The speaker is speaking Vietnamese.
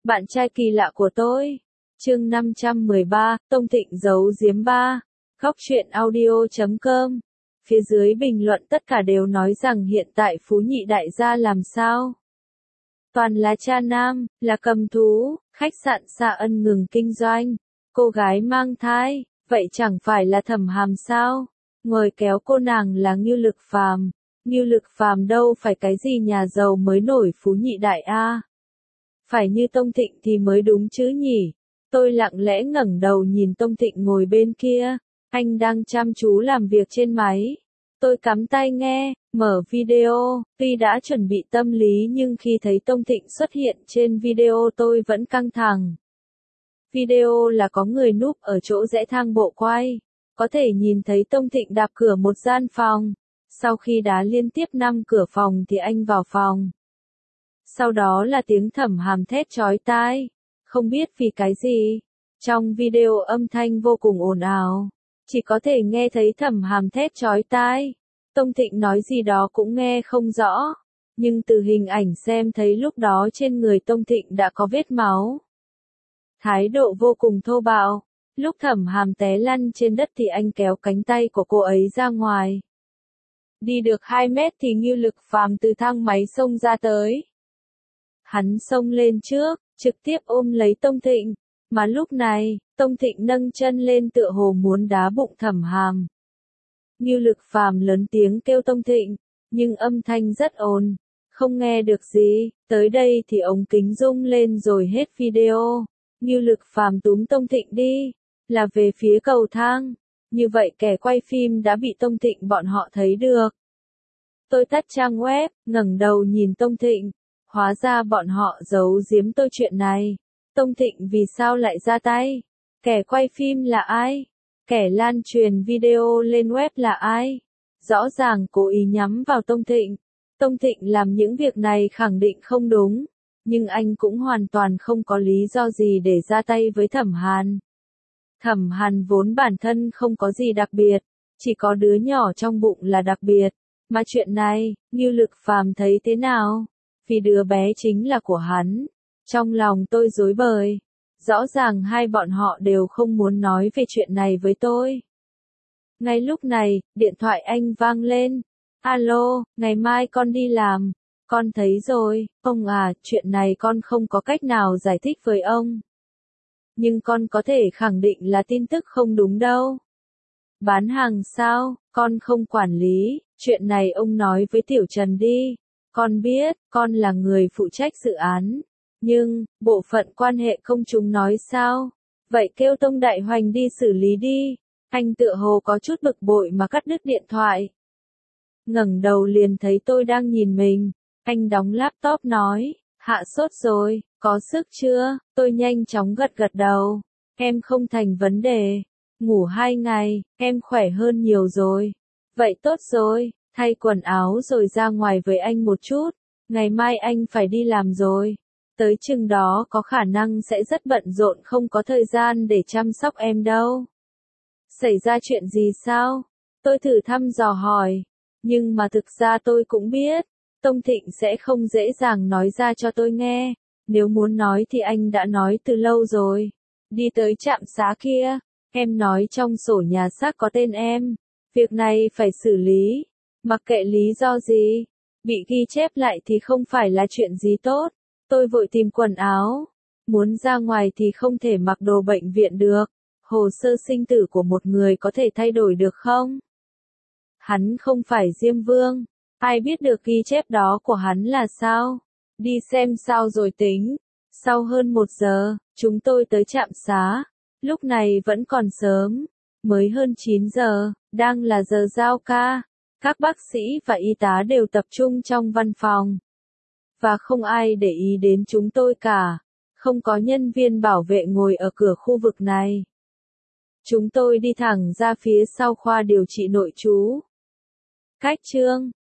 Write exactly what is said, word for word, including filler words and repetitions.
Bạn trai kỳ lạ của tôi. Chương năm trăm mười ba, Tông Thịnh giấu giếm ba. Góc truyện audio chấm com. Phía dưới bình luận tất cả đều nói rằng hiện tại Phú Nhị đại gia làm sao? Toàn là cha nam, là cầm thú, khách sạn Sa Ân ngừng kinh doanh, cô gái mang thai, vậy chẳng phải là Thẩm Hàm sao? Ngồi kéo cô nàng là Ngưu Lực Phàm. Ngưu Lực Phàm đâu phải cái gì nhà giàu mới nổi Phú Nhị đại a. Phải như Tông Thịnh thì mới đúng chứ nhỉ? Tôi lặng lẽ ngẩng đầu nhìn Tông Thịnh ngồi bên kia, anh đang chăm chú làm việc trên máy. Tôi cắm tai nghe, mở video, tuy đã chuẩn bị tâm lý nhưng khi thấy Tông Thịnh xuất hiện trên video tôi vẫn căng thẳng. Video là có người núp ở chỗ rẽ thang bộ quay, có thể nhìn thấy Tông Thịnh đạp cửa một gian phòng, sau khi đá liên tiếp năm cửa phòng thì anh vào phòng. Sau đó là tiếng Thẩm Hàm thét chói tai, không biết vì cái gì. Trong video âm thanh vô cùng ồn ào, chỉ có thể nghe thấy Thẩm Hàm thét chói tai. Tông Thịnh nói gì đó cũng nghe không rõ, nhưng từ hình ảnh xem thấy lúc đó trên người Tông Thịnh đã có vết máu. Thái độ vô cùng thô bạo, lúc Thẩm Hàm té lăn trên đất thì anh kéo cánh tay của cô ấy ra ngoài. Đi được hai mét thì Ngưu Lực Phàm từ thang máy xông ra tới. Hắn xông lên trước, trực tiếp ôm lấy Tông Thịnh, mà lúc này, Tông Thịnh nâng chân lên tựa hồ muốn đá bụng Thẩm Hàm. Ngưu Lực Phàm lớn tiếng kêu Tông Thịnh, nhưng âm thanh rất ồn, không nghe được gì, tới đây thì ống kính rung lên rồi hết video. Ngưu Lực Phàm túm Tông Thịnh đi, là về phía cầu thang, như vậy kẻ quay phim đã bị Tông Thịnh bọn họ thấy được. Tôi tắt trang web, ngẩng đầu nhìn Tông Thịnh. Hóa ra bọn họ giấu giếm tôi chuyện này. Tông Thịnh vì sao lại ra tay? Kẻ quay phim là ai? Kẻ lan truyền video lên web là ai? Rõ ràng cố ý nhắm vào Tông Thịnh. Tông Thịnh làm những việc này khẳng định không đúng, nhưng anh cũng hoàn toàn không có lý do gì để ra tay với Thẩm Hàn. Thẩm Hàn vốn bản thân không có gì đặc biệt, chỉ có đứa nhỏ trong bụng là đặc biệt. Mà chuyện này, Ngưu Lực Phàm thấy thế nào? Vì đứa bé chính là của hắn. Trong lòng tôi rối bời. Rõ ràng hai bọn họ đều không muốn nói về chuyện này với tôi. Ngay lúc này, điện thoại anh vang lên. Alo, ngày mai con đi làm. Con thấy rồi, ông à, chuyện này con không có cách nào giải thích với ông. Nhưng con có thể khẳng định là tin tức không đúng đâu. Bán hàng sao, con không quản lý, chuyện này ông nói với Tiểu Trần đi. Con biết, con là người phụ trách dự án, nhưng, bộ phận quan hệ công chúng nói sao? Vậy kêu Tông Đại Hoành đi xử lý đi. Anh tựa hồ có chút bực bội mà cắt đứt điện thoại. Ngẩng đầu liền thấy tôi đang nhìn mình, anh đóng laptop nói, hạ sốt rồi, có sức chưa? Tôi nhanh chóng gật gật đầu, em không thành vấn đề, ngủ hai ngày, em khỏe hơn nhiều rồi. Vậy tốt rồi. Thay quần áo rồi ra ngoài với anh một chút, ngày mai anh phải đi làm rồi. Tới chừng đó có khả năng sẽ rất bận rộn không có thời gian để chăm sóc em đâu. Xảy ra chuyện gì sao? Tôi thử thăm dò hỏi, nhưng mà thực ra tôi cũng biết, Tông Thịnh sẽ không dễ dàng nói ra cho tôi nghe. Nếu muốn nói thì anh đã nói từ lâu rồi. Đi tới trạm xá kia, em nói trong sổ nhà xác có tên em. Việc này phải xử lý. Mặc kệ lý do gì, bị ghi chép lại thì không phải là chuyện gì tốt. Tôi vội tìm quần áo. Muốn ra ngoài thì không thể mặc đồ bệnh viện được. Hồ sơ sinh tử của một người có thể thay đổi được không? Hắn không phải Diêm Vương. Ai biết được ghi chép đó của hắn là sao? Đi xem sao rồi tính. Sau hơn một giờ, chúng tôi tới trạm xá. Lúc này vẫn còn sớm. Mới hơn chín giờ, đang là giờ giao ca. Các bác sĩ và y tá đều tập trung trong văn phòng. Và không ai để ý đến chúng tôi cả. Không có nhân viên bảo vệ ngồi ở cửa khu vực này. Chúng tôi đi thẳng ra phía sau khoa điều trị nội trú. Cách chương